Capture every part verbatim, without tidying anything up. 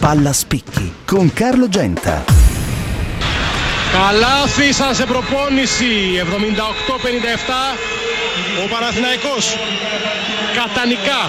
Palla Spicchi con Carlo Genta. Καλάθι σε προπόνηση εβδομήντα οκτώ πενήντα επτά ο Παναθηναϊκός κατανικά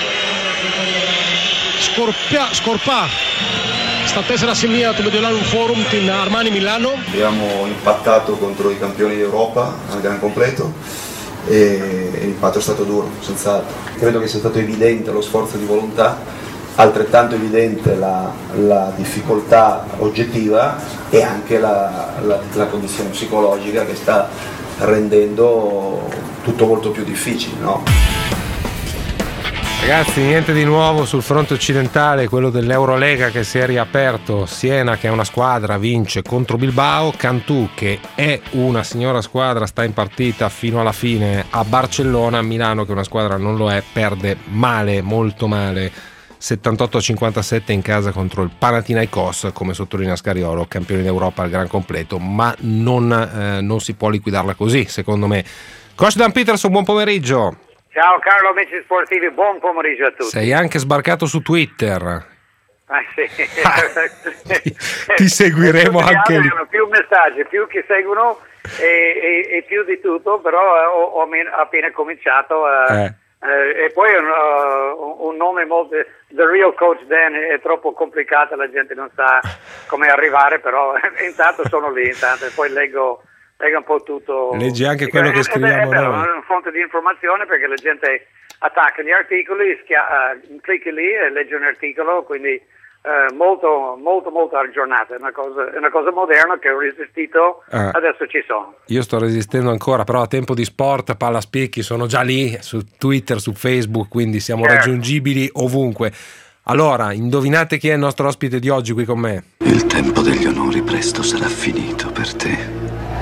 σκορπιά, σκορπά στα tessera σημεία του Mediolanum Forum την Armani Milano. Abbiamo impattato contro i campioni d'Europa al gran completo e l'impatto è stato duro, senz'altro. Credo che sia stato evidente lo sforzo di volontà, altrettanto evidente la, la difficoltà oggettiva e anche la, la, la condizione psicologica che sta rendendo tutto molto più difficile, no? Ragazzi, niente di nuovo sul fronte occidentale, quello dell'Eurolega che si è riaperto. Siena, che è una squadra, vince contro Bilbao. Cantù, che è una signora squadra, sta in partita fino alla fine a Barcellona. Milano, che è una squadra non lo è, perde male, molto male, settantotto a cinquantasette in casa contro il Panathinaikos, come sottolinea Scariolo, campioni d'Europa al gran completo, ma non, eh, non si può liquidarla così, secondo me. Coach Dan Peterson, buon pomeriggio. Ciao Carlo, amici sportivi, buon pomeriggio a tutti. Sei anche sbarcato su Twitter. Ah, sì. Ah, ti, ti seguiremo anche lì. Più messaggi, più che seguono e, e, e più di tutto, però ho, ho appena cominciato a, eh. Eh, e poi un, uh, un nome molto, The Real Coach Dan, è troppo complicato, la gente non sa come arrivare, però intanto sono lì, intanto, e poi leggo leggo un po' tutto. Leggi anche quello che scriviamo è, è, noi. È una fonte di informazione, perché la gente attacca gli articoli, schia, uh, clicchi lì e legge un articolo, quindi uh, molto molto molto aggiornato, è una cosa, è una cosa moderna che ho resistito, ah. Adesso ci sono. Io sto resistendo ancora, però a Tempo di Sport, Palla Spicchi, sono già lì su Twitter, su Facebook, quindi siamo certo. raggiungibili ovunque. Allora, indovinate chi è il nostro ospite di oggi qui con me? Il tempo degli onori presto sarà finito per te.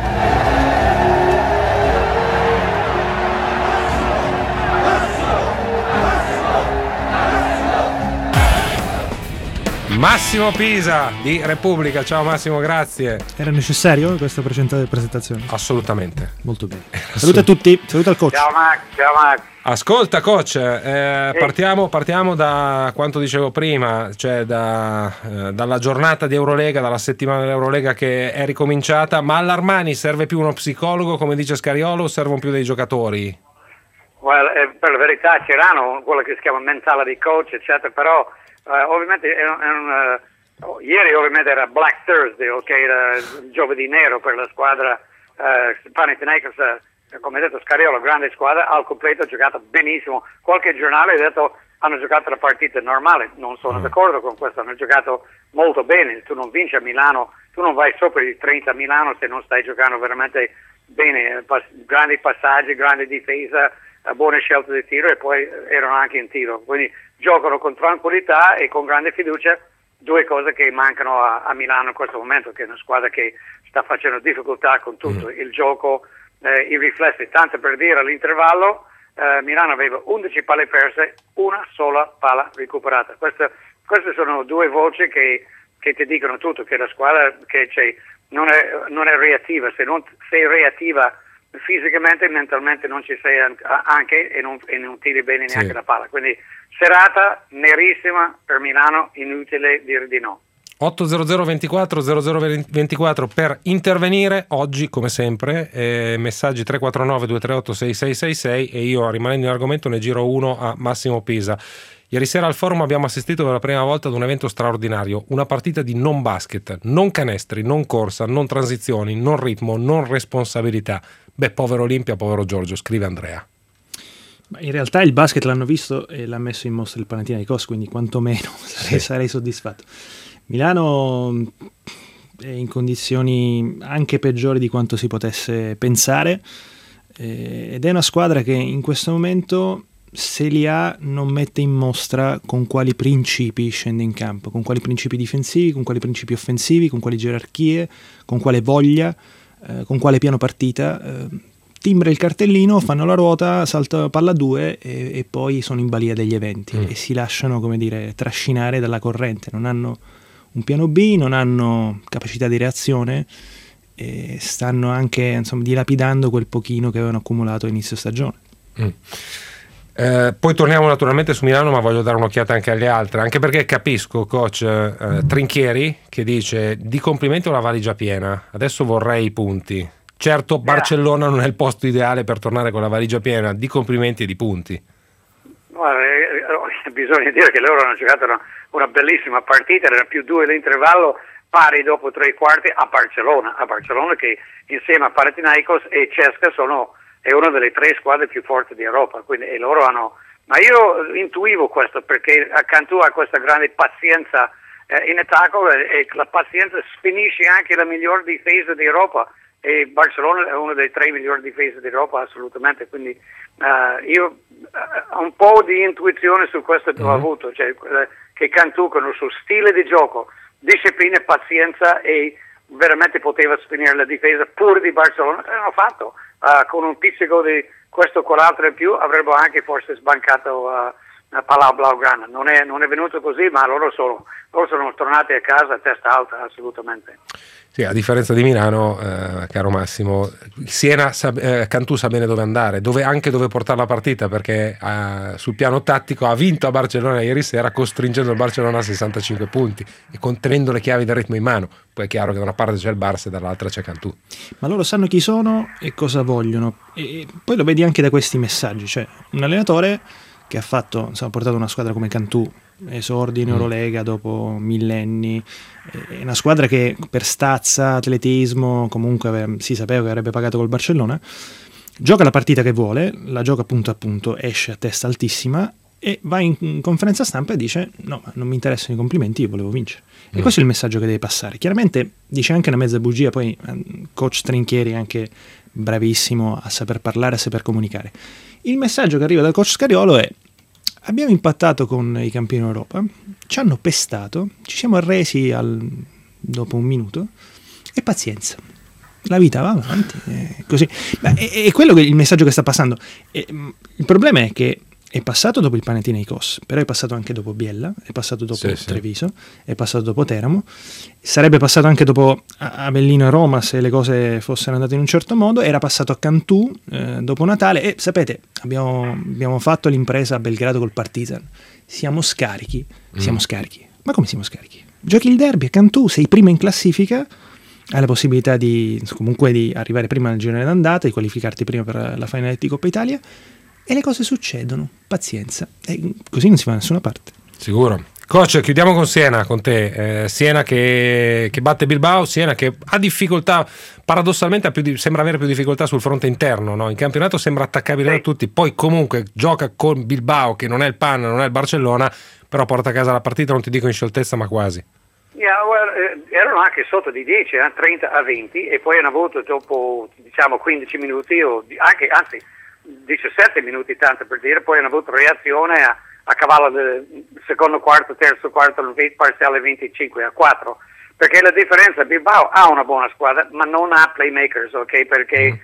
Massimo Pisa di Repubblica. Ciao Massimo, grazie. Era necessario questa presentazione? Assolutamente. Molto bene. Saluta a tutti, saluta al coach. Ciao Max, ciao Max. Ascolta coach, eh, sì. partiamo, partiamo da quanto dicevo prima, cioè da, eh, dalla giornata di Eurolega, dalla settimana dell'Eurolega che è ricominciata, ma all'Armani serve più uno psicologo, come dice Scariolo, o servono più dei giocatori? Well, eh, per la verità c'erano quello che si chiama mentality coach, eccetera, però Uh, ovviamente è un, è un, uh, ieri ovviamente era Black Thursday, ok, era giovedì nero per la squadra uh, Panathinaikos, uh, come ha detto Scariolo, grande squadra, al completo, ha giocato benissimo. Qualche giornale ha detto hanno giocato la partita normale, non sono mm. d'accordo con questo, hanno giocato molto bene. Tu non vinci a Milano, tu non vai sopra i trenta a Milano se non stai giocando veramente bene, Pas- grandi passaggi, grande difesa, uh, buone scelte di tiro, e poi erano anche in tiro, quindi giocano con tranquillità e con grande fiducia, due cose che mancano a, a Milano in questo momento, che è una squadra che sta facendo difficoltà con tutto, mm. il gioco, eh, i riflessi. Tanto per dire, all'intervallo eh, Milano aveva undici palle perse, una sola palla recuperata. Queste, queste sono due voci che, che ti dicono tutto, che la squadra che c'è non è, non è reattiva. Se non sei reattiva fisicamente e mentalmente non ci sei anche, e non, e non tiri bene neanche sì. la palla, quindi serata nerissima per Milano, inutile dire di no. otto zero zero ventiquattro zero zero ventiquattro per intervenire oggi, come sempre, eh, messaggi tre quattro nove due tre otto sei sei sei sei, e io, rimanendo in argomento, ne giro uno a Massimo Pisa. Ieri sera al forum abbiamo assistito per la prima volta ad un evento straordinario, una partita di non basket, non canestri, non corsa, non transizioni, non ritmo, non responsabilità. Beh, povero Olimpia, povero Giorgio, scrive Andrea. Ma in realtà il basket l'hanno visto e l'ha messo in mostra il Panathinaikos, quindi quantomeno sarei, sì. sarei soddisfatto. Milano è in condizioni anche peggiori di quanto si potesse pensare, eh, ed è una squadra che in questo momento, se li ha, non mette in mostra con quali principi scende in campo, con quali principi difensivi, con quali principi offensivi, con quali gerarchie, con quale voglia, eh, con quale piano partita. Eh, timbra il cartellino, fanno la ruota, salta palla due e, e poi sono in balia degli eventi mm. e si lasciano, come dire, trascinare dalla corrente. Non hanno un piano B, non hanno capacità di reazione e stanno anche, insomma, dilapidando quel pochino che avevano accumulato a inizio stagione. Mm. Eh, poi torniamo naturalmente su Milano, ma voglio dare un'occhiata anche agli altri, anche perché capisco coach eh, Trinchieri che dice: di complimenti ho la valigia piena, adesso vorrei i punti. Certo, Barcellona non è il posto ideale per tornare con la valigia piena di complimenti e di punti. Guarda, eh, bisogna dire che loro hanno giocato una, una bellissima partita, era più due l'intervallo, pari dopo tre quarti a Barcellona, a Barcellona che insieme a Panathinaikos e Cesca sono è una delle tre squadre più forti di Europa, quindi e loro hanno, ma io intuivo questo perché accanto a questa grande pazienza eh, in attacco e eh, la pazienza finisce anche la miglior difesa d'Europa e Barcellona è una delle tre migliori difese d'Europa assolutamente, quindi eh, io eh, un po' di intuizione su questo mm-hmm. ho avuto, cioè eh, che Cantù con il suo stile di gioco, disciplina, pazienza e veramente poteva finire la difesa pure di Barcellona, e l'hanno fatto. Uh, con un pizzico di questo o quell'altro in più avrebbero anche forse sbancato uh, Palau Blaugrana. Non è, non è venuto così, ma loro sono, loro sono tornati a casa a testa alta, assolutamente. Sì, a differenza di Milano, eh, caro Massimo, Siena sa, eh, Cantù sa bene dove andare, dove, anche dove portare la partita, perché eh, sul piano tattico ha vinto a Barcellona ieri sera, costringendo il Barcellona a sessantacinque punti e contenendo le chiavi del ritmo in mano. Poi è chiaro che da una parte c'è il Barça e dall'altra c'è Cantù. Ma loro sanno chi sono e cosa vogliono, e poi lo vedi anche da questi messaggi, cioè un allenatore che ha fatto, insomma, ha portato una squadra come Cantù, esordi in Eurolega dopo millenni, è una squadra che per stazza, atletismo comunque si sapeva che avrebbe pagato col Barcellona, gioca la partita che vuole, la gioca punto a punto, esce a testa altissima e va in conferenza stampa e dice: no, ma non mi interessano i complimenti, io volevo vincere. E questo è il messaggio che deve passare. Chiaramente dice anche una mezza bugia, poi coach Trinchieri è anche bravissimo a saper parlare, a saper comunicare. Il messaggio che arriva dal coach Scariolo è: abbiamo impattato con i campioni Europa, ci hanno pestato, ci siamo arresi al, dopo un minuto e pazienza. La vita va avanti, è così. Beh, è, è quello che il messaggio che sta passando. E, il problema è che è passato dopo il Panathinaikos, però è passato anche dopo Biella, è passato dopo sì, Treviso, sì. È passato dopo Teramo, sarebbe passato anche dopo Avellino e Roma se le cose fossero andate in un certo modo, era passato a Cantù eh, dopo Natale e sapete, abbiamo, abbiamo fatto l'impresa a Belgrado col Partizan, siamo scarichi, mm. siamo scarichi, ma come siamo scarichi? Giochi il derby a Cantù, sei prima in classifica, hai la possibilità di comunque di arrivare prima nel girone d'andata, di qualificarti prima per la finale di Coppa Italia. E le cose succedono, pazienza, e così non si va da nessuna parte. Sicuro. Coach, chiudiamo con Siena, con te. Eh, Siena che, che batte Bilbao, Siena che ha difficoltà, paradossalmente ha più di, sembra avere più difficoltà sul fronte interno, no? In campionato sembra attaccabile sì. da tutti, poi comunque gioca con Bilbao che non è il Pan, non è il Barcellona, però porta a casa la partita, non ti dico in scioltezza, ma quasi. Yeah, well, eh, erano anche sotto di dieci, eh, trenta a venti, e poi hanno avuto dopo diciamo quindici minuti o anche, anzi diciassette minuti tanto per dire, poi hanno avuto reazione a, a cavallo del secondo quarto, terzo quarto, parziale venticinque a quattro, perché la differenza, Bilbao ha una buona squadra ma non ha playmakers, ok, perché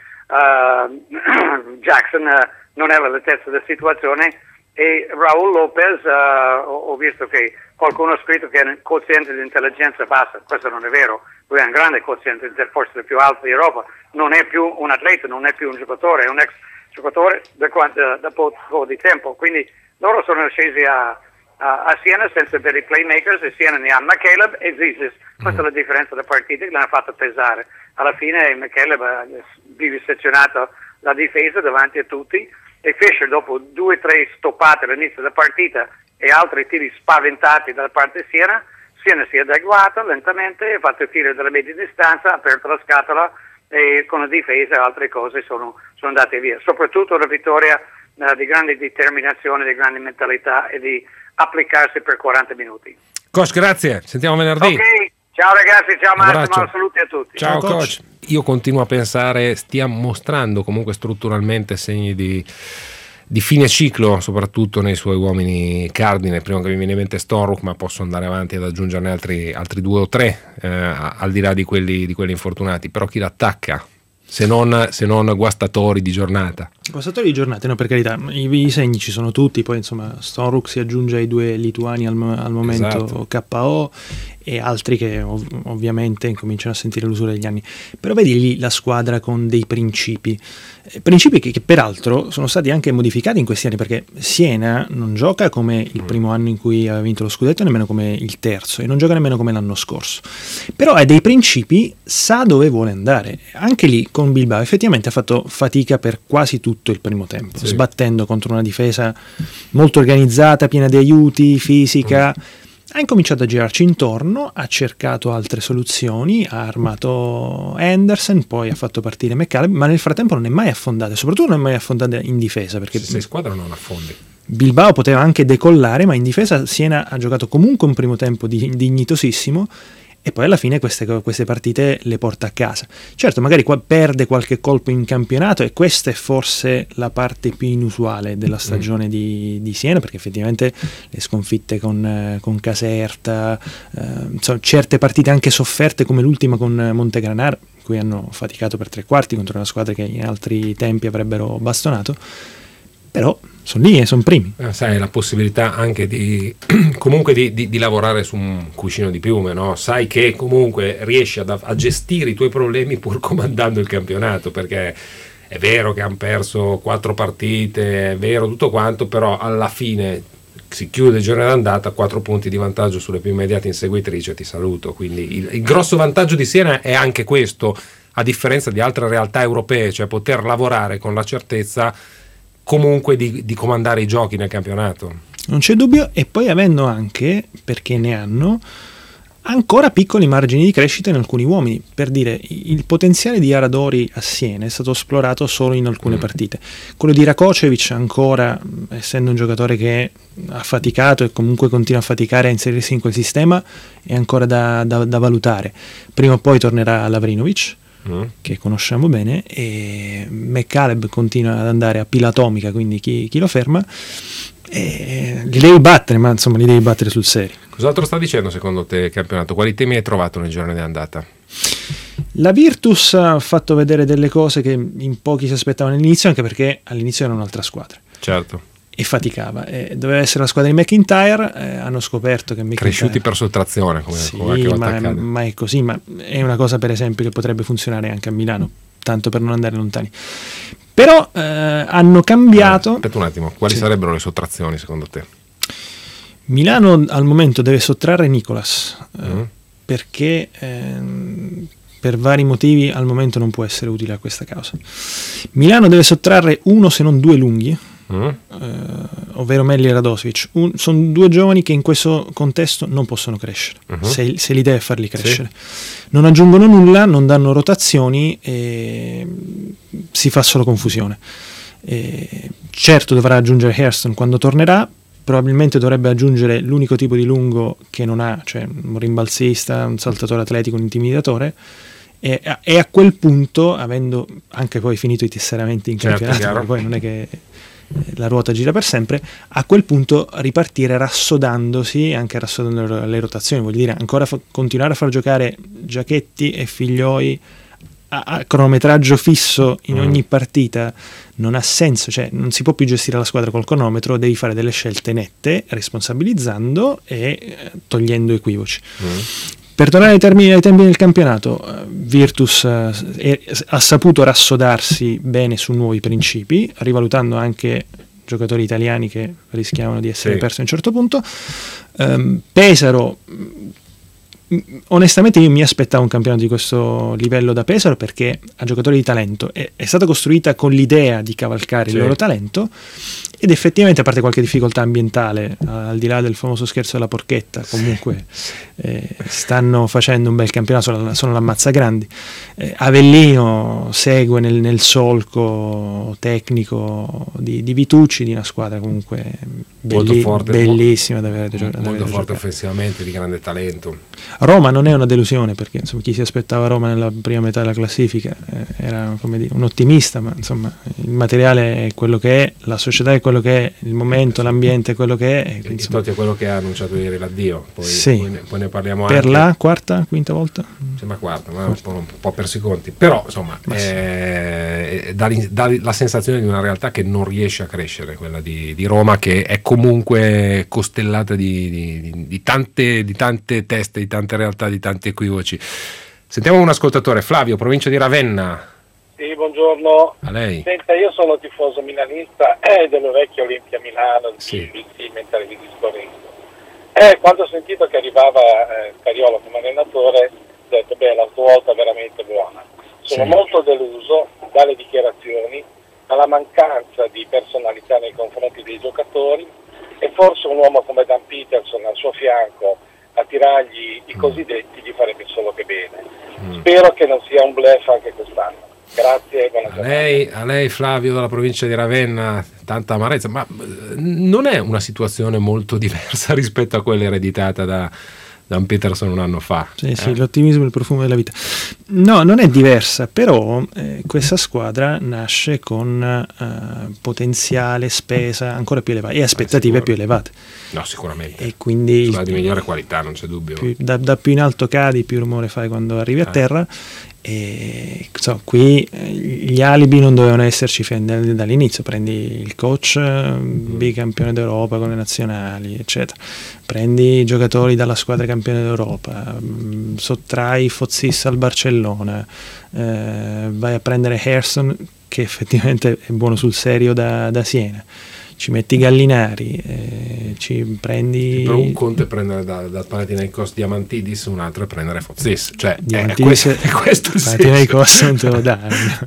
uh, Jackson uh, non è all'altezza della situazione e Raul Lopez uh, ho, ho visto che qualcuno ha scritto che ha un quoziente di intelligenza bassa, questo non è vero, lui ha un grande quoziente, forse il più alto d'Europa, non è più un atleta, non è più un giocatore, è un ex giocatore da, da, da poco di tempo, quindi loro sono scesi a, a, a Siena senza avere playmakers e Siena ne ha McCaleb e Zizis, questa mm. è la differenza della partita che l'hanno fatto pesare. Alla fine McCaleb ha vivisezionato la difesa davanti a tutti e Fischer dopo due o tre stoppate all'inizio della partita e altri tiri spaventati dalla parte di Siena, Siena si è adeguato lentamente, ha fatto il tiro dalla media distanza, ha aperto la scatola e con la difesa e altre cose sono, sono andate via. Soprattutto una vittoria uh, di grande determinazione, di grande mentalità e di applicarsi per quaranta minuti. Coach, grazie, sentiamo venerdì. Ok, ciao ragazzi, ciao Massimo, saluti a tutti. Ciao, ciao coach. coach. Io continuo a pensare stia mostrando comunque strutturalmente segni di di fine ciclo, soprattutto nei suoi uomini cardine. Prima che mi viene in mente Stonrook, ma posso andare avanti ad aggiungerne altri, altri due o tre eh, al di là di quelli, di quelli infortunati. Però chi l'attacca se non, se non guastatori di giornata. Guastatori di giornate, no, per carità, i, i segni ci sono tutti, poi insomma Stonruk si aggiunge ai due lituani al, al momento, esatto. K O, e altri che ov- ovviamente incominciano a sentire l'usura degli anni. Però vedi lì la squadra con dei principi, eh, principi che, che peraltro sono stati anche modificati in questi anni, perché Siena non gioca come il primo anno in cui aveva vinto lo scudetto, nemmeno come il terzo, e non gioca nemmeno come l'anno scorso. Però ha dei principi, sa dove vuole andare. Anche lì con Bilbao effettivamente ha fatto fatica per quasi tutto il primo tempo, sì. sbattendo contro una difesa molto organizzata, piena di aiuti, fisica. Mm. Ha incominciato a girarci intorno, ha cercato altre soluzioni, ha armato Henderson, poi ha fatto partire McCallum, ma nel frattempo non è mai affondata, soprattutto non è mai affondata in difesa, perché se sei squadra non affondi. Bilbao poteva anche decollare, ma in difesa Siena ha giocato comunque un primo tempo di, dignitosissimo, e poi alla fine queste, queste partite le porta a casa. Certo, magari qua perde qualche colpo in campionato, e questa è forse la parte più inusuale della stagione mm. di, di Siena, perché effettivamente le sconfitte con, eh, con Caserta, eh, insomma, certe partite anche sofferte come l'ultima con Montegranaro, in cui hanno faticato per tre quarti contro una squadra che in altri tempi avrebbero bastonato, però sono lì e sono primi. Eh, sai, la possibilità anche di comunque di, di, di lavorare su un cuscino di piume, no? Sai che comunque riesci ad, a gestire i tuoi problemi pur comandando il campionato, perché è vero che hanno perso quattro partite, è vero tutto quanto, però alla fine si chiude il giorno d'andata, quattro punti di vantaggio sulle più immediate inseguitrici, e ti saluto. Quindi il, il grosso vantaggio di Siena è anche questo, a differenza di altre realtà europee, cioè poter lavorare con la certezza comunque di, di comandare i giochi nel campionato. Non c'è dubbio, e poi avendo anche, perché ne hanno, ancora piccoli margini di crescita in alcuni uomini. Per dire, il potenziale di Aradori a Siena è stato esplorato solo in alcune mm. partite. Quello di Rakocevic ancora, essendo un giocatore che ha faticato e comunque continua a faticare a inserirsi in quel sistema, è ancora da, da, da valutare. Prima o poi tornerà Lavrinovic, Mm. che conosciamo bene, e McCaleb continua ad andare a pila atomica, quindi chi, chi lo ferma, e li devi battere, ma insomma li devi battere sul serio. Cos'altro sta dicendo secondo te il campionato? Quali temi hai trovato nel giorno di andata? La Virtus ha fatto vedere delle cose che in pochi si aspettavano all'inizio, anche perché all'inizio era un'altra squadra. Certo. E faticava, eh, doveva essere la squadra di McIntyre, eh, hanno scoperto che McIntyre... cresciuti per sottrazione, come, sì, come ma, ma è così, ma è una cosa per esempio che potrebbe funzionare anche a Milano, tanto per non andare lontani. Però eh, hanno cambiato... Eh, aspetta un attimo, quali sì. sarebbero le sottrazioni secondo te? Milano al momento deve sottrarre Nicolas, eh, mm. perché eh, per vari motivi al momento non può essere utile a questa causa. Milano deve sottrarre uno se non due lunghi, Mm. Uh, ovvero Melli e Radosevic. Un, sono due giovani che in questo contesto non possono crescere, uh-huh. se, se l'idea è farli crescere. Sì. Non aggiungono nulla, non danno rotazioni e si fa solo confusione. E certo dovrà aggiungere Hairston quando tornerà, probabilmente dovrebbe aggiungere l'unico tipo di lungo che non ha, cioè un rimbalzista, un saltatore atletico, un intimidatore. E a, e a quel punto, avendo anche poi finito i tesseramenti in certo, campionato, perché poi non è che la ruota gira per sempre, a quel punto ripartire rassodandosi, anche rassodando le rotazioni, voglio dire ancora fa- continuare a far giocare Giachetti e Figlioi a, a cronometraggio fisso in mm. ogni partita non ha senso, cioè non si può più gestire la squadra col cronometro, devi fare delle scelte nette, responsabilizzando e eh, togliendo equivoci. Mm. Per tornare ai, termini, ai tempi del campionato, uh, Virtus uh, è, ha saputo rassodarsi bene su nuovi principi, rivalutando anche giocatori italiani che rischiavano di essere sì. persi a un certo punto. Um, Pesaro, onestamente io mi aspettavo un campionato di questo livello da Pesaro, perché ha giocatori di talento, è, è stata costruita con l'idea di cavalcare sì. il loro talento, ed effettivamente, a parte qualche difficoltà ambientale, al di là del famoso scherzo della porchetta, comunque eh, stanno facendo un bel campionato, sono, sono l'ammazzagrandi. eh, Avellino segue nel, nel solco tecnico di, di Vitucci, di una squadra comunque belli, molto forte, bellissima da avere, molto, da avere molto forte giocato. offensivamente, di grande talento. Roma non è una delusione, perché insomma chi si aspettava Roma nella prima metà della classifica eh, era, come dire, un ottimista, ma insomma il materiale è quello che è, la società è quello che è, il momento, l'ambiente è quello che è. E Totti è quello che ha annunciato ieri l'addio, poi, sì. poi, ne, poi ne parliamo per anche. Per la quarta, quinta volta? Sembra quarta, ma quarta. Un, po', un po' persi i conti, però insomma eh, dà, dà la sensazione di una realtà che non riesce a crescere, quella di, di Roma, che è comunque costellata di, di, di, tante, di tante teste, di tante realtà, di tanti equivoci. Sentiamo un ascoltatore. Flavio, provincia di Ravenna. Sì, buongiorno. A lei. Senta, io sono tifoso milanista e eh, dello vecchio Olimpia Milano, sì. Sì, sì, mentre vi discorrendo. Eh, quando ho sentito che arrivava eh, Scariolo come allenatore, ho detto, beh, la sua volta è veramente buona. Sono sì. molto deluso dalle dichiarazioni, dalla mancanza di personalità nei confronti dei giocatori, e forse un uomo come Dan Peterson al suo fianco a tirargli i cosiddetti gli farebbe solo che bene. Mm. Spero che non sia un bluff anche quest'anno. Grazie e buona giornata. A lei, a lei Flavio dalla provincia di Ravenna, tanta amarezza, ma non è una situazione molto diversa rispetto a quella ereditata da Dan Peterson un anno fa? Sì, eh? sì, l'ottimismo è il profumo della vita. No, non è diversa, però eh, questa squadra nasce con eh, potenziale, spesa ancora più elevata e aspettative più elevate. No, sicuramente. E quindi di migliore qualità, non c'è dubbio. Più, da, da più in alto cadi, più rumore fai quando arrivi a terra. E so, qui gli alibi non dovevano esserci dall'inizio. Prendi il coach mm. bicampione d'Europa con le nazionali, eccetera, prendi i giocatori dalla squadra campione d'Europa, mh, sottrai Fozis al Barcellona, eh, vai a prendere Herson che effettivamente è buono sul serio da, da Siena, ci metti Gallinari, eh, ci prendi... Per un conto è prendere da, da Panathinaikos Diamantidis, un altro è prendere Fozis, cioè Diamantidis è, è questo il Panathinaikos non te lo dà.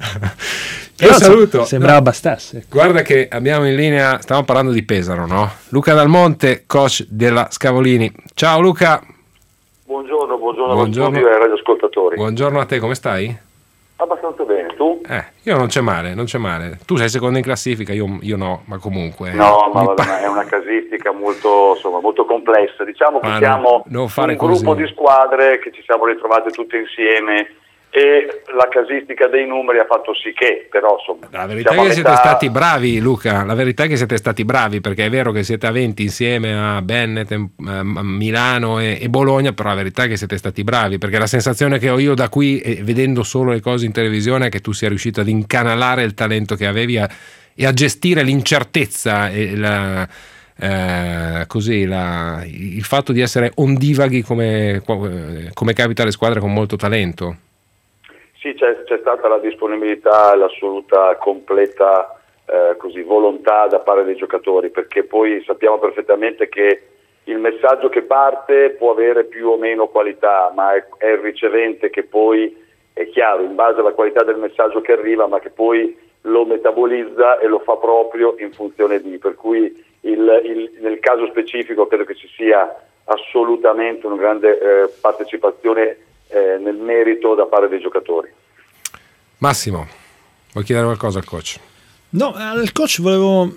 Io saluto. Sembrava no, bastasse. Guarda che abbiamo in linea, stiamo parlando di Pesaro, no? Luca Dal Monte, coach della Scavolini. Ciao Luca. Buongiorno, buorno, buongiorno ai radioascoltatori. Buongiorno a te, come stai? Abbastanza bene, tu? Eh, io non c'è male, non c'è male. Tu sei secondo in classifica, io, io no, ma comunque... No, ma vabbè, pa- è una casistica molto, insomma, molto complessa. Diciamo che ma siamo non, non fare un così. gruppo di squadre che ci siamo ritrovate tutte insieme e la casistica dei numeri ha fatto sì che, però insomma... La verità è che siete stati bravi, Luca, la verità è che siete stati bravi, perché è vero che siete a venti insieme a Bennet, a Milano e, e Bologna, però la verità è che siete stati bravi, perché la sensazione che ho io da qui, e vedendo solo le cose in televisione, è che tu sia riuscito ad incanalare il talento che avevi a, e a gestire l'incertezza e la... Eh, così la, il fatto di essere ondivaghi come, come capita alle squadre con molto talento. Sì, c'è, c'è stata la disponibilità, l'assoluta completa eh, così, volontà da parte dei giocatori, perché poi sappiamo perfettamente che il messaggio che parte può avere più o meno qualità, ma è, è il ricevente che poi, è chiaro, in base alla qualità del messaggio che arriva, ma che poi lo metabolizza e lo fa proprio in funzione di, per cui il, il, nel caso specifico credo che ci sia assolutamente una grande eh, partecipazione Eh, nel merito da parte dei giocatori. Massimo, vuoi chiedere qualcosa al coach? No, al coach volevo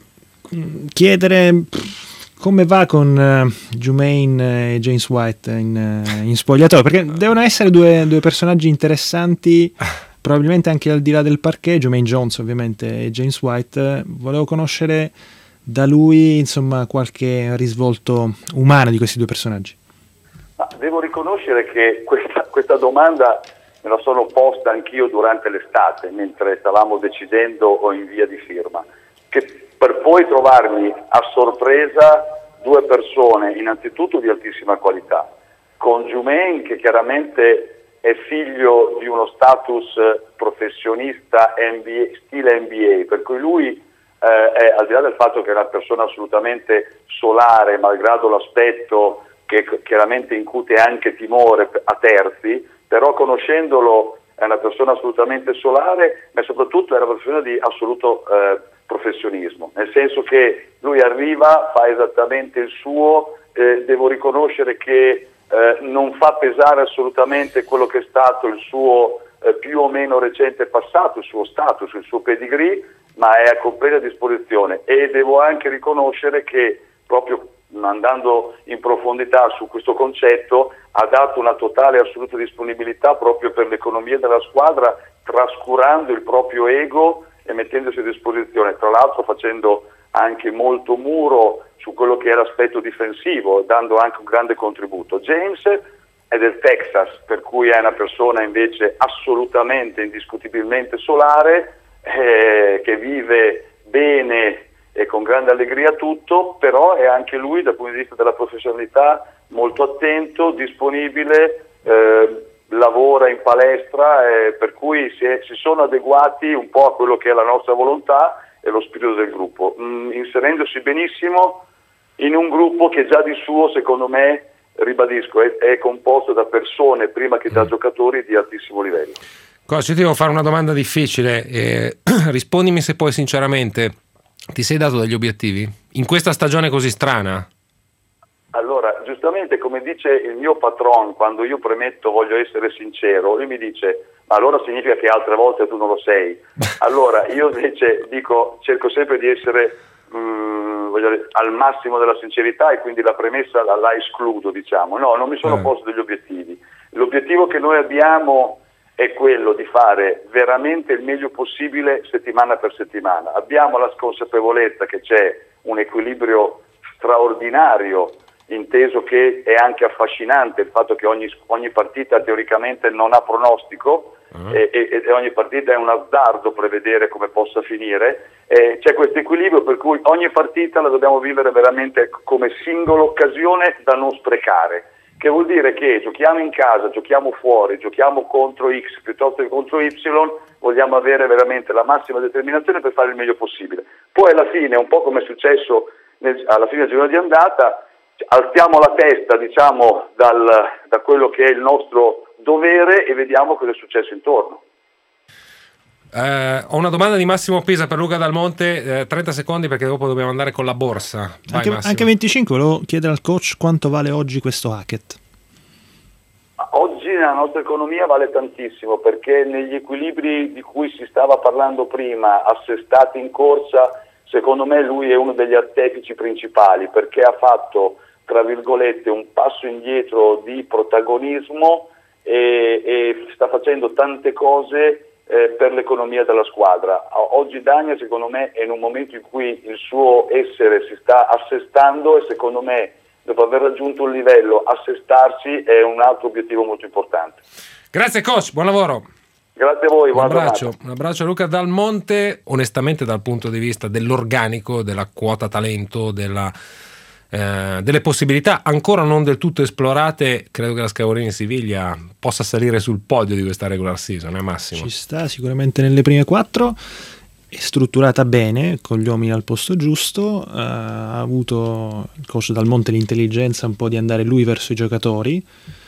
chiedere come va con uh, Jumaine e James White in, uh, in spogliatoio, perché devono essere due, due personaggi interessanti, probabilmente anche al di là del parquet. Jumaine Jones ovviamente e James White. Volevo conoscere da lui insomma qualche risvolto umano di questi due personaggi. Ma devo riconoscere che questa, questa domanda me la sono posta anch'io durante l'estate, mentre stavamo decidendo o in via di firma, che per poi trovarmi a sorpresa due persone innanzitutto di altissima qualità, con Jumaine che chiaramente è figlio di uno status professionista N B A, stile N B A, per cui lui eh, è, al di là del fatto che è una persona assolutamente solare, malgrado l'aspetto che chiaramente incute anche timore a terzi, però conoscendolo è una persona assolutamente solare, ma soprattutto è una persona di assoluto eh, professionismo, nel senso che lui arriva, fa esattamente il suo, eh, devo riconoscere che eh, non fa pesare assolutamente quello che è stato il suo eh, più o meno recente passato, il suo status, il suo pedigree, ma è a completa disposizione, e devo anche riconoscere che proprio andando in profondità su questo concetto, ha dato una totale e assoluta disponibilità proprio per l'economia della squadra, trascurando il proprio ego e mettendosi a disposizione, tra l'altro facendo anche molto muro su quello che è l'aspetto difensivo, dando anche un grande contributo. James è del Texas, per cui è una persona invece assolutamente, indiscutibilmente solare, eh, che vive bene e con grande allegria tutto, però è anche lui dal punto di vista della professionalità molto attento, disponibile, eh, lavora in palestra, eh, per cui si, è, si sono adeguati un po' a quello che è la nostra volontà e lo spirito del gruppo, mm, inserendosi benissimo in un gruppo che già di suo, secondo me, ribadisco, è, è composto da persone prima che da giocatori di altissimo livello. Coach, io ti devo fare una domanda difficile, eh, rispondimi se puoi sinceramente, ti sei dato degli obiettivi in questa stagione così strana? Allora, giustamente come dice il mio patron, quando io premetto voglio essere sincero, lui mi dice ma allora significa che altre volte tu non lo sei. Allora io invece dico, cerco sempre di essere mh, voglio dire, al massimo della sincerità, e quindi la premessa la, la escludo, diciamo. No, non mi sono eh. posto degli obiettivi. L'obiettivo che noi abbiamo è quello di fare veramente il meglio possibile settimana per settimana. Abbiamo la consapevolezza che c'è un equilibrio straordinario, inteso che è anche affascinante il fatto che ogni, ogni partita teoricamente non ha pronostico, uh-huh. e, e, e ogni partita è un azzardo prevedere come possa finire. Eh, c'è questo equilibrio per cui ogni partita la dobbiamo vivere veramente come singola occasione da non sprecare, che vuol dire che giochiamo in casa, giochiamo fuori, giochiamo contro X piuttosto che contro Y, vogliamo avere veramente la massima determinazione per fare il meglio possibile. Poi alla fine, un po' come è successo nel, alla fine del girone di andata, alziamo la testa, diciamo, dal, da quello che è il nostro dovere e vediamo cosa è successo intorno. Eh, ho una domanda di Massimo Pisa per Luca Dal Monte, eh, trenta secondi perché dopo dobbiamo andare con la borsa. Vai, anche, anche venticinque, volevo chiedere al coach quanto vale oggi questo Hackett. Oggi nella nostra economia vale tantissimo, perché negli equilibri di cui si stava parlando prima, assestati in corsa, secondo me lui è uno degli artefici principali, perché ha fatto, tra virgolette, un passo indietro di protagonismo e, e sta facendo tante cose eh, per l'economia della squadra. Oggi Dania, secondo me, è in un momento in cui il suo essere si sta assestando e secondo me, dopo aver raggiunto un livello, assestarsi è un altro obiettivo molto importante. Grazie coach, buon lavoro. Grazie a voi, un abbraccio, un abbraccio a Luca Dal Monte. Onestamente, dal punto di vista dell'organico, della quota talento, della, eh, delle possibilità ancora non del tutto esplorate, credo che la Scavorini Siviglia possa salire sul podio di questa regular season, è Massimo? Ci sta sicuramente nelle prime quattro, è strutturata bene, con gli uomini al posto giusto, uh, ha avuto il coach Dal Monte l'intelligenza un po' di andare lui verso i giocatori,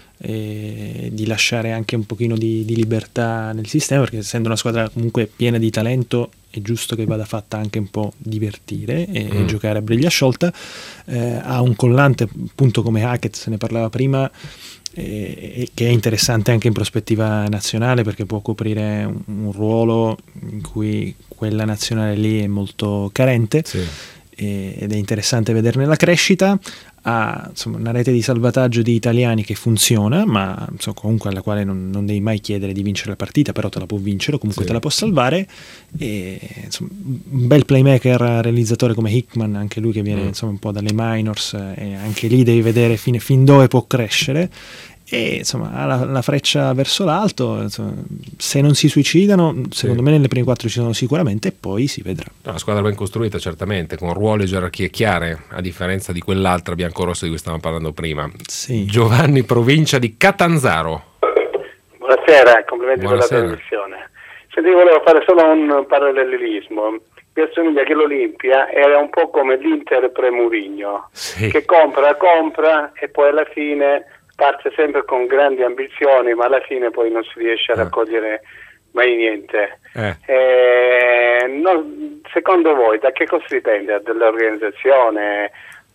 e di lasciare anche un pochino di, di libertà nel sistema, perché essendo una squadra comunque piena di talento è giusto che vada fatta anche un po' divertire e, mm. e giocare a briglia sciolta. Eh, ha un collante appunto come Hackett, se ne parlava prima, eh, che è interessante anche in prospettiva nazionale, perché può coprire un, un ruolo in cui quella nazionale lì è molto carente, sì. e, ed è interessante vederne la crescita. Ha insomma una rete di salvataggio di italiani che funziona, ma insomma, comunque alla quale non, non devi mai chiedere di vincere la partita, però te la può vincere o comunque sì. te la può salvare. E insomma, un bel playmaker realizzatore come Hickman, anche lui che viene mm. insomma un po' dalle minors, e anche lì devi vedere fine, fin dove può crescere. E insomma ha la, la freccia verso l'alto, insomma, se non si suicidano secondo sì. me nelle prime quattro ci sono sicuramente, e poi si vedrà. Una squadra ben costruita certamente, con ruoli e gerarchie chiare, a differenza di quell'altra biancorossa di cui stavamo parlando prima. Sì. Giovanni, provincia di Catanzaro. Buonasera, complimenti Buonasera. per la trasmissione. Senti, volevo fare solo un parallelismo. Mi assomiglia che l'Olimpia era un po' come l'Inter pre-Mourinho, sì. che compra, compra e poi alla fine parte sempre con grandi ambizioni, ma alla fine poi non si riesce a raccogliere mai niente. Eh. Eh, no, secondo voi da che cosa dipende? Dall'organizzazione,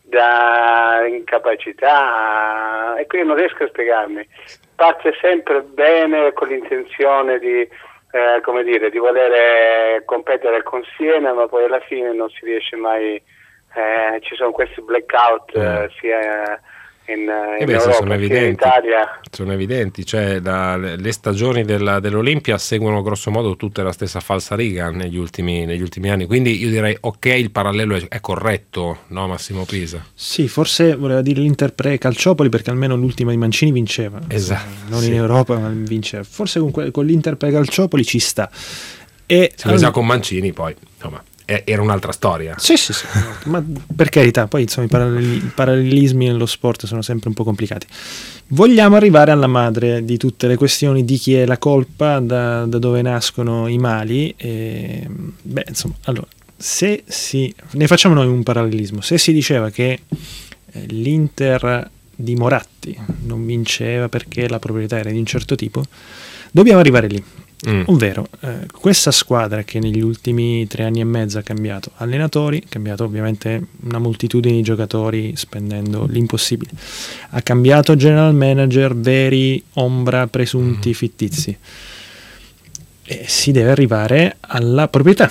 da incapacità? E qui non riesco a spiegarmi. Parte sempre bene con l'intenzione di, eh, come dire, di voler competere con Siena, ma poi alla fine non si riesce mai eh, ci sono questi blackout eh, sia in, in beh, Europa sono sia in Italia. Sono evidenti, cioè la, le stagioni della, dell'Olimpia seguono grosso modo tutte la stessa falsariga negli ultimi, negli ultimi anni, quindi io direi ok, il parallelo è, è corretto, no Massimo Pisa? Sì, forse voleva dire l'Inter pre-Calciopoli, perché almeno l'ultima di Mancini vinceva, esatto, non sì. in Europa ma vinceva, forse con, que- con l'Inter pre-Calciopoli ci sta. E si allora, già con Mancini poi, insomma, era un'altra storia. Sì, sì, sì, ma per carità, poi insomma i, paralleli, i parallelismi nello sport sono sempre un po' complicati. Vogliamo arrivare alla madre di tutte le questioni, di chi è la colpa, da, da dove nascono i mali. E, beh, insomma, allora, se si ne facciamo noi un parallelismo, se si diceva che eh, l'Inter di Moratti non vinceva perché la proprietà era di un certo tipo, dobbiamo arrivare lì. Mm. Ovvero, eh, questa squadra che negli ultimi tre anni e mezzo ha cambiato allenatori, ha cambiato ovviamente una moltitudine di giocatori spendendo l'impossibile, ha cambiato general manager veri, ombra, presunti, mm. fittizi, e si deve arrivare alla proprietà.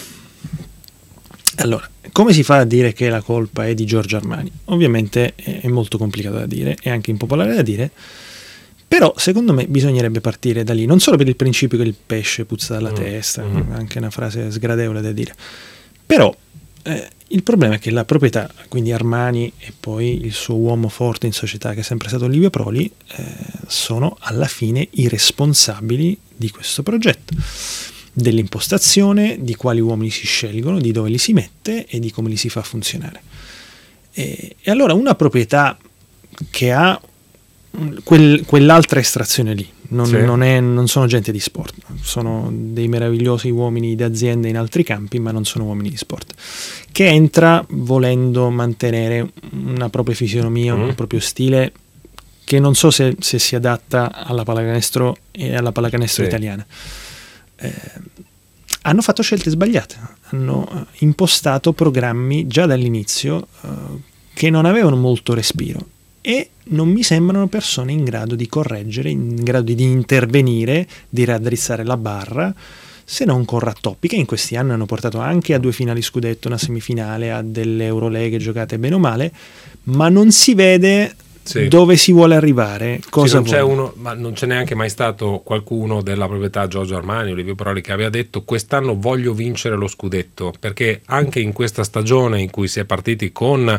Allora, come si fa a dire che la colpa è di Giorgio Armani? Ovviamente è, è molto complicato da dire, è anche impopolare da dire. Però secondo me bisognerebbe partire da lì, non solo per il principio che il pesce puzza dalla mm. testa, mm. anche una frase sgradevole da dire, però eh, il problema è che la proprietà, quindi Armani e poi il suo uomo forte in società che è sempre stato Livio Proli, eh, sono alla fine i responsabili di questo progetto, dell'impostazione, di quali uomini si scelgono, di dove li si mette e di come li si fa funzionare. E, e allora una proprietà che ha Quel, quell'altra estrazione lì non, sì. non, è, non sono gente di sport, sono dei meravigliosi uomini d'azienda in altri campi, ma non sono uomini di sport, che entra volendo mantenere una propria fisionomia, mm. un proprio stile che non so se, se si adatta alla pallacanestro e alla pallacanestro sì. italiana. Eh, hanno fatto scelte sbagliate, hanno impostato programmi già dall'inizio eh, che non avevano molto respiro e non mi sembrano persone in grado di correggere, in grado di intervenire, di raddrizzare la barra, se non con rattoppi che in questi anni hanno portato anche a due finali scudetto, una semifinale, a delle Euroleghe giocate bene o male, ma non si vede sì. dove si vuole arrivare, cosa sì, non vuole. C'è uno, ma non c'è neanche mai stato qualcuno della proprietà Giorgio Armani, Livio Proli, che aveva detto quest'anno voglio vincere lo scudetto, perché anche in questa stagione in cui si è partiti con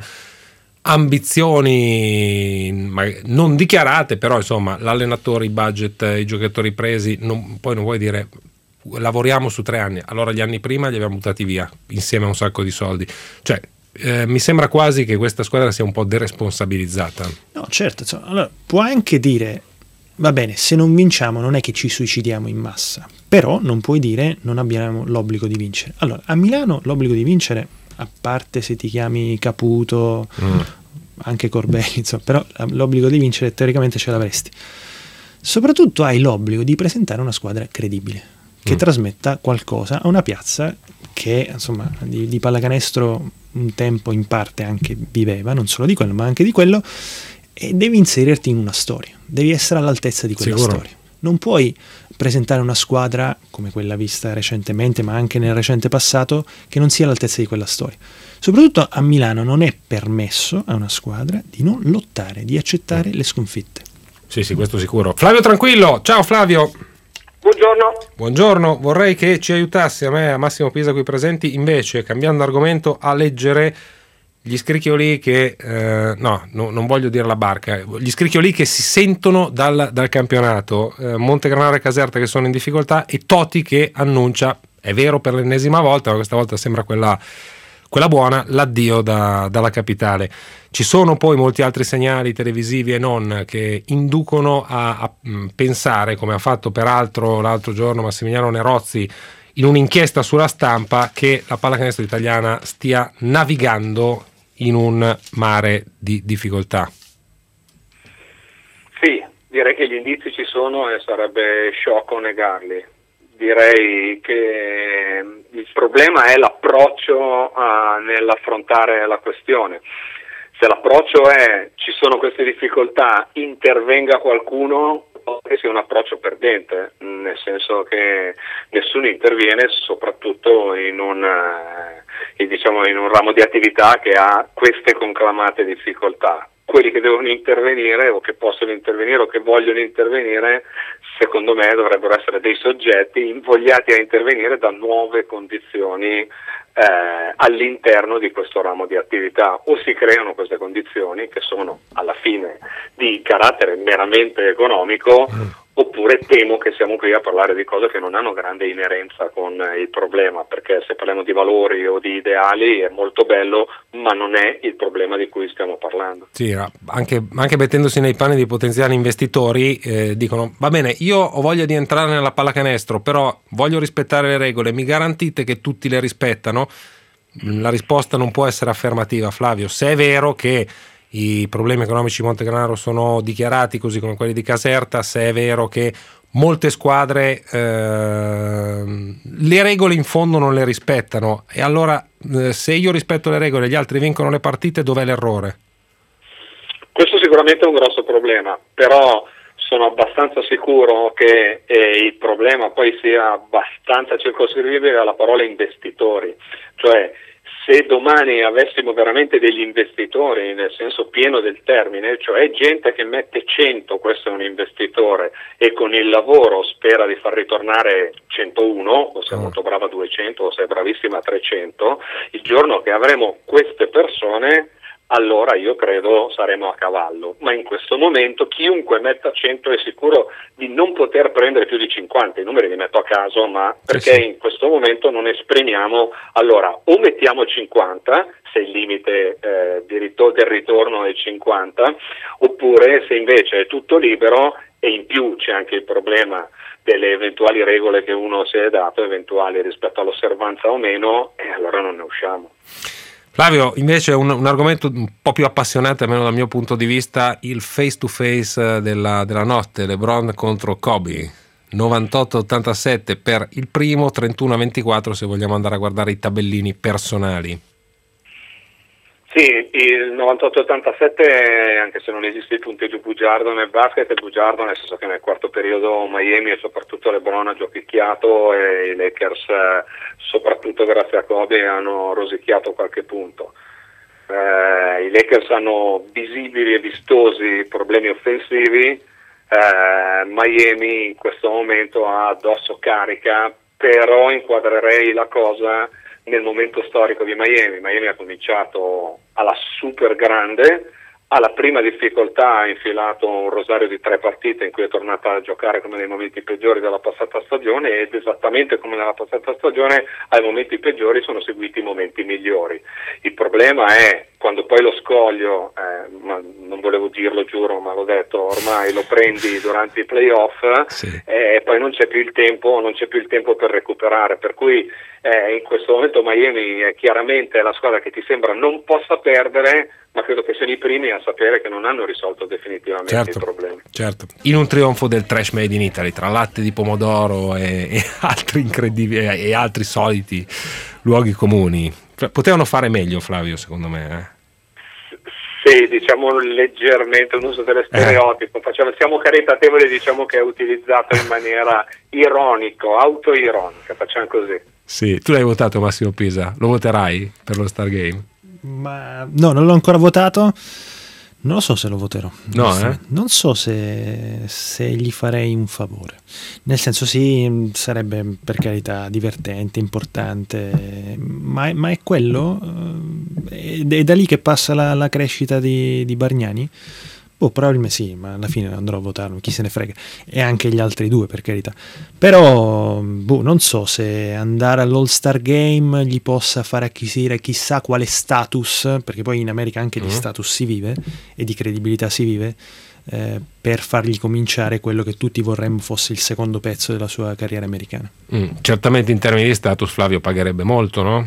ambizioni non dichiarate, però insomma l'allenatore, i budget, i giocatori presi, non, poi non vuoi dire lavoriamo su tre anni, allora gli anni prima li abbiamo buttati via insieme a un sacco di soldi, cioè eh, mi sembra quasi che questa squadra sia un po' deresponsabilizzata. No, certo, insomma, allora può anche dire va bene, se non vinciamo non è che ci suicidiamo in massa, però non puoi dire non abbiamo l'obbligo di vincere. Allora a Milano l'obbligo di vincere, a parte se ti chiami Caputo, mm. anche Corbelli, insomma, però l'obbligo di vincere teoricamente ce l'avresti. Soprattutto hai l'obbligo di presentare una squadra credibile, che mm. trasmetta qualcosa a una piazza che insomma di, di pallacanestro un tempo in parte anche viveva, non solo di quello ma anche di quello, e devi inserirti in una storia, devi essere all'altezza di quella Sicuro. storia. Non puoi presentare una squadra come quella vista recentemente, ma anche nel recente passato, che non sia all'altezza di quella storia. Soprattutto a Milano non è permesso a una squadra di non lottare, di accettare mm. le sconfitte. Sì, sì, questo sicuro. Flavio Tranquillo, ciao Flavio. Buongiorno. Buongiorno, vorrei che ci aiutassi, a me e a Massimo Pisa qui presenti, invece, cambiando argomento, a leggere gli scricchioli che, eh, no, no, non voglio dire la barca, gli scricchioli che si sentono dal, dal campionato, eh, Montegranaro e Caserta che sono in difficoltà e Toti che annuncia, è vero per l'ennesima volta, ma questa volta sembra quella, quella buona, l'addio da, dalla capitale. Ci sono poi molti altri segnali televisivi e non che inducono a, a pensare, come ha fatto peraltro l'altro giorno Massimiliano Nerozzi in un'inchiesta sulla Stampa, che la pallacanestro italiana stia navigando in un mare di difficoltà. Sì, direi che gli indizi ci sono e sarebbe sciocco negarli. Direi che il problema è l'approccio uh, nell'affrontare la questione. Se l'approccio è ci sono queste difficoltà, intervenga qualcuno, che sia un approccio perdente, nel senso che nessuno interviene, soprattutto in un, eh, diciamo, in un ramo di attività che ha queste conclamate difficoltà. Quelli che devono intervenire o che possono intervenire o che vogliono intervenire, secondo me dovrebbero essere dei soggetti invogliati a intervenire da nuove condizioni eh, all'interno di questo ramo di attività. O si creano queste condizioni che sono alla fine di carattere meramente economico, oppure temo che siamo qui a parlare di cose che non hanno grande inerenza con il problema, perché se parliamo di valori o di ideali è molto bello, ma non è il problema di cui stiamo parlando. Sì, anche, anche mettendosi nei panni di potenziali investitori, eh, dicono va bene, io ho voglia di entrare nella pallacanestro, però voglio rispettare le regole, mi garantite che tutti le rispettano? La risposta non può essere affermativa, Flavio. Se è vero che i problemi economici di Montegranaro sono dichiarati, così come quelli di Caserta, se è vero che molte squadre eh, le regole in fondo non le rispettano, e allora eh, se io rispetto le regole e gli altri vincono le partite, dov'è l'errore? Questo sicuramente è un grosso problema, però sono abbastanza sicuro che eh, il problema poi sia abbastanza circoscrivibile alla parola investitori, cioè se domani avessimo veramente degli investitori nel senso pieno del termine, cioè gente che mette cento, questo è un investitore, e con il lavoro spera di far ritornare centouno, o sei molto brava a duecento, o sei bravissima a trecento, il giorno che avremo queste persone, allora io credo saremo a cavallo, ma in questo momento chiunque metta cento è sicuro di non poter prendere più di cinquanta, i numeri li metto a caso, ma perché sì, in questo momento non esprimiamo, allora o mettiamo cinquanta, se il limite eh, di ritor- del ritorno è cinquanta, oppure se invece è tutto libero, e in più c'è anche il problema delle eventuali regole che uno si è dato, eventuali rispetto all'osservanza o meno, e allora non ne usciamo. Flavio, invece un, un argomento un po' più appassionante, almeno dal mio punto di vista, il face to face della, della notte, LeBron contro Kobe, novantotto ottantasette per il primo, trentuno a ventiquattro se vogliamo andare a guardare i tabellini personali. Sì, il novantotto ottantasette, anche se non esiste il punteggio bugiardo nel basket, è bugiardo nel senso che nel quarto periodo Miami e soprattutto LeBron ha giochicchiato e i Lakers, soprattutto grazie a Kobe, hanno rosicchiato qualche punto. Eh, I Lakers hanno visibili e vistosi problemi offensivi, eh, Miami in questo momento ha addosso carica, però inquadrerei la cosa nel momento storico di Miami. Miami ha cominciato alla super grande, alla prima difficoltà ha infilato un rosario di tre partite in cui è tornata a giocare come nei momenti peggiori della passata stagione, ed esattamente come nella passata stagione ai momenti peggiori sono seguiti i momenti migliori. Il problema è quando poi lo scoglio, eh, ma non volevo dirlo, giuro, ma l'ho detto, ormai lo prendi durante i playoff, sì, e eh, poi non c'è più il tempo, non c'è più il tempo per recuperare, per cui eh, in questo momento Miami è chiaramente la squadra che ti sembra non possa perdere, ma credo che siano i primi a sapere che non hanno risolto definitivamente certo, i problemi. Certo. In un trionfo del trash made in Italy, tra latte di pomodoro e, e altri incredibili e altri soliti luoghi comuni, potevano fare meglio, Flavio, secondo me. Eh? Sì, diciamo leggermente un uso dello stereotipo, eh. Facciamo, siamo caritatevoli, diciamo che è utilizzato in maniera ironico, autoironica, facciamo così. Sì, tu l'hai votato Massimo Pisa, lo voterai per lo Stargame? Ma no, non l'ho ancora votato, non lo so se lo voterò. No, eh? Non so se, se gli farei un favore, nel senso sì, sarebbe per carità divertente, importante, ma, ma è quello, è, è da lì che passa la, la crescita di, di Bargnani? Oh, probabilmente sì, ma alla fine andrò a votarlo, chi se ne frega, e anche gli altri due, per carità. Però boh, non so se andare all'All Star Game gli possa fare acquisire chissà quale status, perché poi in America anche di mm. status si vive e di credibilità si vive, eh, per fargli cominciare quello che tutti vorremmo fosse il secondo pezzo della sua carriera americana. Mm, certamente in termini di status Flavio pagherebbe molto, no?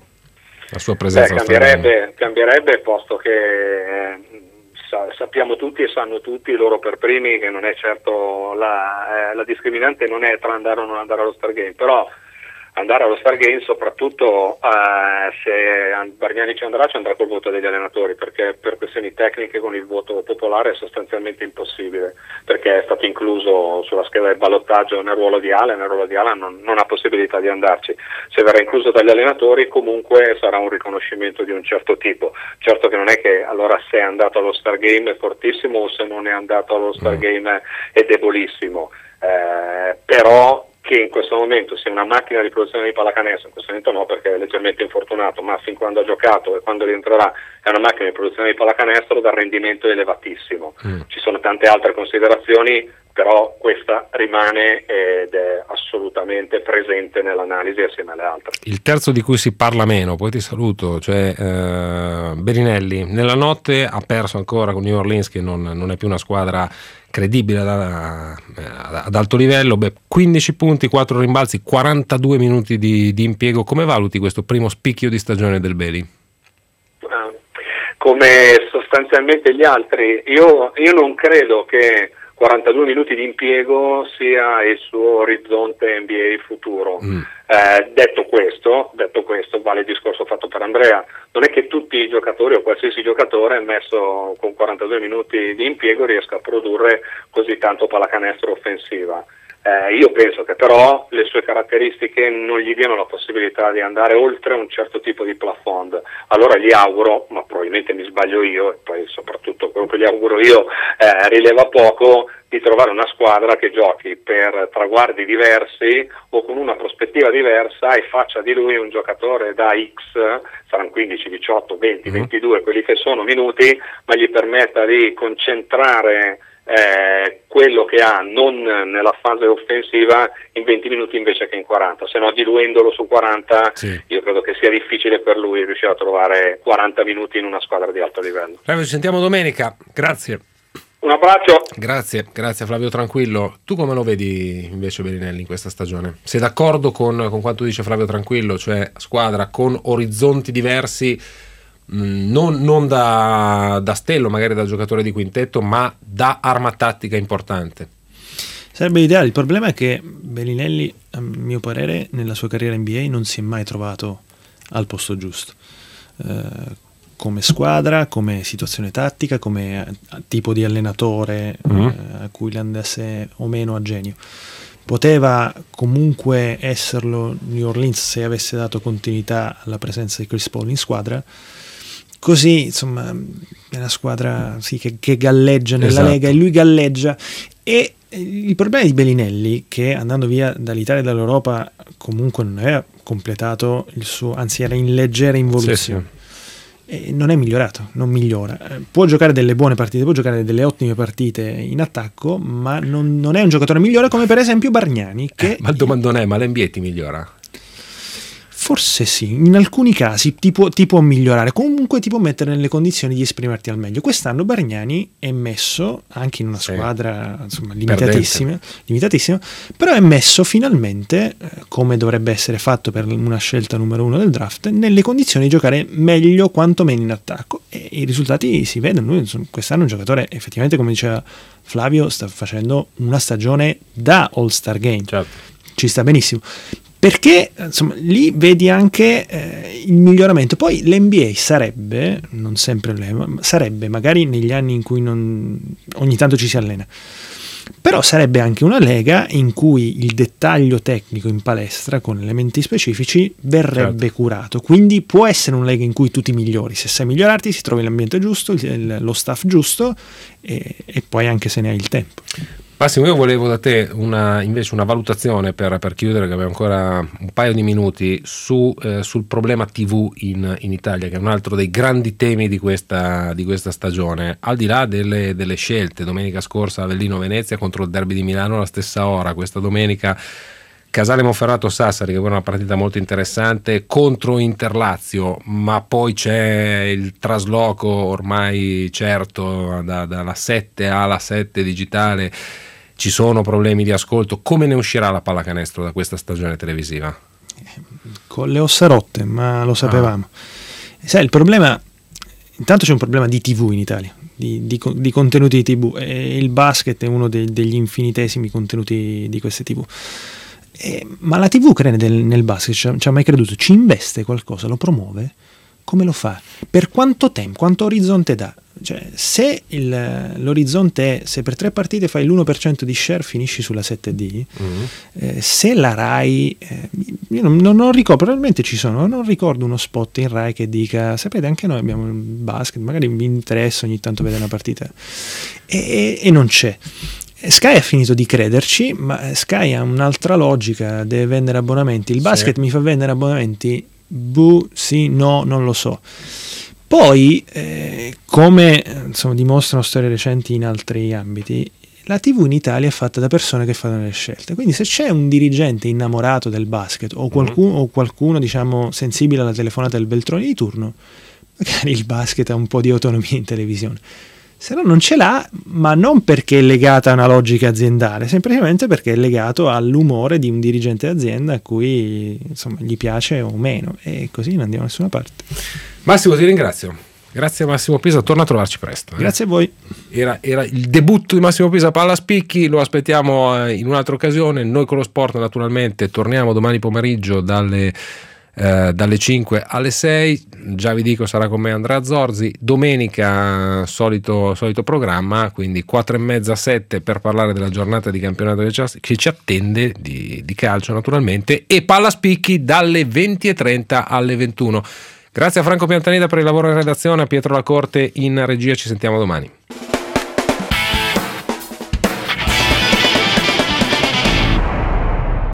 La sua presenza. Beh, cambierebbe, cambierebbe, posto che eh, sappiamo tutti e sanno tutti loro per primi che non è certo la, eh, la discriminante non è tra andare o non andare allo Stargame, però andare allo Star Game, soprattutto eh, se Bargnani ci andrà, ci andrà col voto degli allenatori, perché per questioni tecniche con il voto popolare è sostanzialmente impossibile, perché è stato incluso sulla scheda del ballottaggio nel ruolo di Ale, nel ruolo di Ale non, non ha possibilità di andarci. Se verrà incluso dagli allenatori comunque sarà un riconoscimento di un certo tipo. Certo che non è che allora se è andato allo Star Game è fortissimo o se non è andato allo Star Game è debolissimo, eh, però che in questo momento sia una macchina di produzione di pallacanestro, in questo momento no perché è leggermente infortunato, ma fin quando ha giocato e quando rientrerà è una macchina di produzione di pallacanestro dal rendimento elevatissimo. Mm. Ci sono tante altre considerazioni, però questa rimane ed è assolutamente presente nell'analisi assieme alle altre. Il terzo di cui si parla meno, poi ti saluto, cioè eh, Belinelli, nella notte ha perso ancora con New Orleans, che non, non è più una squadra credibile ad, ad alto livello. Beh, quindici punti, quattro rimbalzi, quarantadue minuti di, di impiego. Come valuti questo primo spicchio di stagione del Beli? Uh, come sostanzialmente gli altri, io, io non credo che quarantadue minuti di impiego sia il suo orizzonte N B A futuro. Mm. Eh, detto questo, detto questo, vale il discorso fatto per Andrea, non è che tutti i giocatori o qualsiasi giocatore messo con quarantadue minuti di impiego riesca a produrre così tanto pallacanestro offensiva. Eh, io penso che però le sue caratteristiche non gli diano la possibilità di andare oltre un certo tipo di plafond. Allora gli auguro, ma probabilmente mi sbaglio io, e poi soprattutto quello che gli auguro io eh, rileva poco, di trovare una squadra che giochi per traguardi diversi o con una prospettiva diversa e faccia di lui un giocatore da X, saranno quindici, diciotto, venti, mm-hmm. ventidue, quelli che sono minuti, ma gli permetta di concentrare Eh, quello che ha non nella fase offensiva in venti minuti invece che in quaranta, se no diluendolo su quaranta sì. Io credo che sia difficile per lui riuscire a trovare quaranta minuti in una squadra di alto livello. Flavio, ci sentiamo domenica, grazie. Un abbraccio. Grazie, grazie Flavio Tranquillo. Tu come lo vedi invece Belinelli in questa stagione? Sei d'accordo con, con quanto dice Flavio Tranquillo, cioè squadra con orizzonti diversi, Non, non da, da stello, magari da giocatore di quintetto, ma da arma tattica importante? Sarebbe ideale. Il problema è che Belinelli, a mio parere, nella sua carriera N B A non si è mai trovato al posto giusto, eh, come squadra, come situazione tattica, come tipo di allenatore mm. eh, a cui le andasse o meno a genio. Poteva comunque esserlo New Orleans se avesse dato continuità alla presenza di Chris Paul in squadra. Così, insomma, è una squadra sì, che, che galleggia nella esatto. Lega, e lui galleggia. E il problema di Belinelli, che andando via dall'Italia e dall'Europa comunque non aveva completato il suo, anzi era in leggera involuzione. Sì, sì. E non è migliorato, non migliora. Può giocare delle buone partite, può giocare delle ottime partite in attacco, ma non, non è un giocatore migliore come per esempio Bargnani. Che eh, ma il domandone è, ma l'N B A ti migliora? Forse sì, in alcuni casi ti può, ti può migliorare, comunque ti può mettere nelle condizioni di esprimerti al meglio. Quest'anno Bargnani è messo anche in una sì. squadra insomma, limitatissima, limitatissima, però è messo finalmente, eh, come dovrebbe essere fatto per una scelta numero uno del draft, nelle condizioni di giocare meglio quantomeno in attacco, e i risultati si vedono. Lui, insomma, quest'anno è un giocatore effettivamente, come diceva Flavio, sta facendo una stagione da All-Star Game, certo. Ci sta benissimo. Perché insomma lì vedi anche eh, il miglioramento. Poi l'N B A sarebbe, non sempre lei, ma sarebbe magari negli anni in cui non, ogni tanto ci si allena, però sarebbe anche una lega in cui il dettaglio tecnico in palestra con elementi specifici verrebbe certo. curato. Quindi può essere una lega in cui tu ti migliori, se sai migliorarti si trovi l'ambiente giusto, il, lo staff giusto e, e poi anche se ne hai il tempo. Massimo, io volevo da te una, invece una valutazione per, per chiudere, che abbiamo ancora un paio di minuti, su, eh, sul problema tivù in, in Italia, che è un altro dei grandi temi di questa, di questa stagione, al di là delle, delle scelte. Domenica scorsa Avellino-Venezia contro il derby di Milano alla stessa ora, questa domenica Casale Monferrato-Sassari, che è una partita molto interessante, contro Interlazio, ma poi c'è il trasloco ormai certo da, dalla sette alla sette digitale. Ci sono problemi di ascolto. Come ne uscirà la pallacanestro da questa stagione televisiva? Con le ossa rotte, ma lo sapevamo. Ah. Sai, il problema, intanto c'è un problema di tivù in Italia, di, di, di contenuti di tivù, e il basket è uno de, degli infinitesimi contenuti di queste tivù. Eh, ma la tivù crede nel, nel basket, ci ha, ci ha mai creduto? Ci investe qualcosa? Lo promuove? Come lo fa? Per quanto tempo? Quanto orizzonte dà? Cioè, se il, l'orizzonte è se per tre partite fai l'uno per cento di share finisci sulla sette D, mm-hmm. eh, se la Rai, eh, io non, non, non ricordo, probabilmente ci sono, non ricordo uno spot in Rai che dica sapete anche noi abbiamo il basket, magari mi interessa ogni tanto vedere una partita e, e, e non c'è. Sky ha finito di crederci, ma Sky ha un'altra logica, deve vendere abbonamenti, il basket sì. mi fa vendere abbonamenti, buh, sì, no, non lo so. Poi, eh, come insomma, dimostrano storie recenti in altri ambiti, la tivù in Italia è fatta da persone che fanno le scelte. Quindi se c'è un dirigente innamorato del basket o qualcuno, mm-hmm. o qualcuno diciamo, sensibile alla telefonata del Beltroni di turno, magari il basket ha un po' di autonomia in televisione. Se no non ce l'ha, ma non perché è legata a una logica aziendale, semplicemente perché è legato all'umore di un dirigente d'azienda a cui insomma, gli piace o meno, e così non andiamo da nessuna parte. Massimo, ti ringrazio. Grazie a Massimo Pisa, torna a trovarci presto. Eh. Grazie a voi. Era, era il debutto di Massimo Pisa Palla Spicchi, lo aspettiamo in un'altra occasione. Noi con lo sport naturalmente torniamo domani pomeriggio dalle... Uh, dalle cinque alle sei, già vi dico sarà con me Andrea Zorzi, domenica solito, solito programma, quindi quattro e mezza a sette per parlare della giornata di campionato che ci attende di, di calcio naturalmente, e Palla Spicchi dalle venti e trenta alle ventuno. Grazie a Franco Piantanida per il lavoro in redazione, a Pietro Lacorte in regia, ci sentiamo domani.